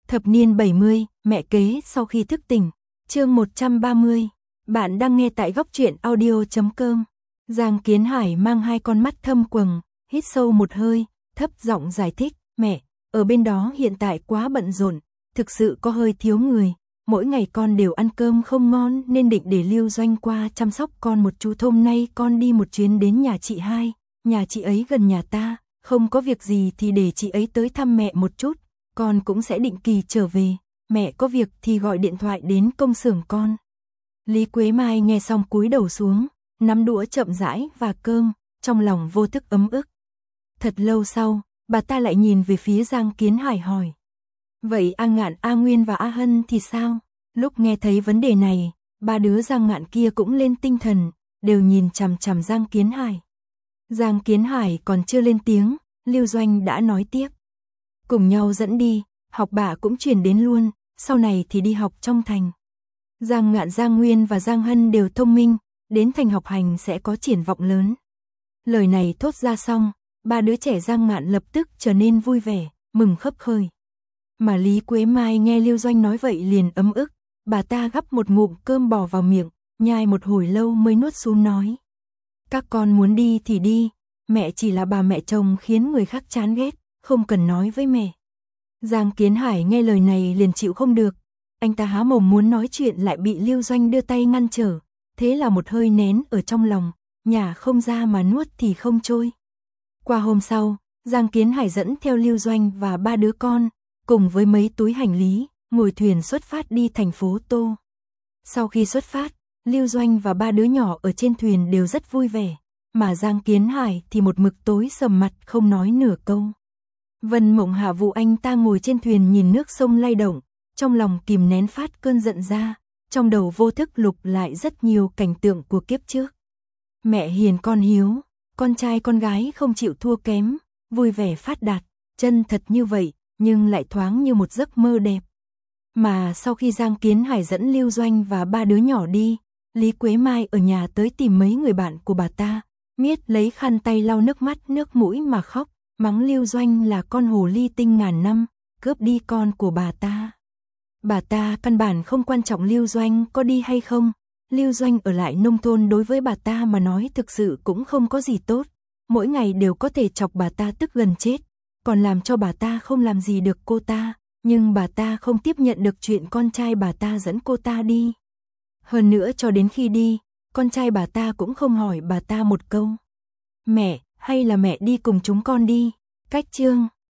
Thập niên 70, mẹ kế sau khi thức tỉnh. Chương 130. Bạn đang nghe tại góc truyện audio.com. Giang Kiến Hải mang hai con mắt thâm quầng, hít sâu một hơi, thấp giọng giải thích, mẹ, ở bên đó hiện tại quá bận rộn, thực sự có hơi thiếu người, mỗi ngày con đều ăn cơm không ngon nên định để Lưu Doanh qua chăm sóc con một chút. Hôm nay con đi một chuyến đến nhà chị hai, nhà chị ấy gần nhà ta, không có việc gì thì để chị ấy tới thăm mẹ một chút, con cũng sẽ định kỳ trở về, mẹ có việc thì gọi điện thoại đến công xưởng con. Lý Quế Mai nghe xong cúi đầu xuống, nắm đũa chậm rãi và cơm, trong lòng vô thức ấm ức. Thật lâu sau, bà ta lại nhìn về phía Giang Kiến Hải hỏi. Vậy A Ngạn, A Nguyên và A Hân thì sao? Lúc nghe thấy vấn đề này, ba đứa Giang Ngạn kia cũng lên tinh thần, đều nhìn chằm chằm Giang Kiến Hải. Giang Kiến Hải còn chưa lên tiếng, Lưu Doanh đã nói tiếp. Cùng nhau dẫn đi, học bạ cũng chuyển đến luôn, sau này thì đi học trong thành. Giang Ngạn, Giang Nguyên và Giang Hân đều thông minh, đến thành học hành sẽ có triển vọng lớn. Lời này thốt ra xong, ba đứa trẻ Giang Ngạn lập tức trở nên vui vẻ, mừng khấp khởi. Mà Lý Quế Mai nghe Lưu Doanh nói vậy liền ấm ức, bà ta gắp một ngụm cơm bò vào miệng, nhai một hồi lâu mới nuốt xuống nói. Các con muốn đi thì đi, mẹ chỉ là bà mẹ chồng khiến người khác chán ghét, không cần nói với mẹ. Giang Kiến Hải nghe lời này liền chịu không được, anh ta há mồm muốn nói chuyện lại bị Lưu Doanh đưa tay ngăn trở, thế là một hơi nén ở trong lòng, nhả không ra mà nuốt thì không trôi. Qua hôm sau, Giang Kiến Hải dẫn theo Lưu Doanh và ba đứa con, cùng với mấy túi hành lý, ngồi thuyền xuất phát đi thành phố Tô. Sau khi xuất phát, Lưu Doanh và ba đứa nhỏ ở trên thuyền đều rất vui vẻ, mà Giang Kiến Hải thì một mực tối sầm mặt không nói nửa câu. Vân Mộng Hạ Vũ anh ta ngồi trên thuyền nhìn nước sông lay động, trong lòng kìm nén phát cơn giận ra, trong đầu vô thức lục lại rất nhiều cảnh tượng của kiếp trước. Mẹ hiền con hiếu, con trai con gái không chịu thua kém, vui vẻ phát đạt, chân thật như vậy, nhưng lại thoáng như một giấc mơ đẹp. Mà sau khi Giang Kiến Hải dẫn Lưu Doanh và ba đứa nhỏ đi, Lý Quế Mai ở nhà tới tìm mấy người bạn của bà ta, miết lấy khăn tay lau nước mắt nước mũi mà khóc, mắng Lưu Doanh là con hồ ly tinh ngàn năm, cướp đi con của bà ta. Bà ta căn bản không quan trọng Lưu Doanh có đi hay không, Lưu Doanh ở lại nông thôn đối với bà ta mà nói thực sự cũng không có gì tốt, mỗi ngày đều có thể chọc bà ta tức gần chết, còn làm cho bà ta không làm gì được cô ta, nhưng bà ta không tiếp nhận được chuyện con trai bà ta dẫn cô ta đi. Hơn nữa cho đến khi đi, con trai bà ta cũng không hỏi bà ta một câu. Mẹ, hay là mẹ đi cùng chúng con đi, cách chương.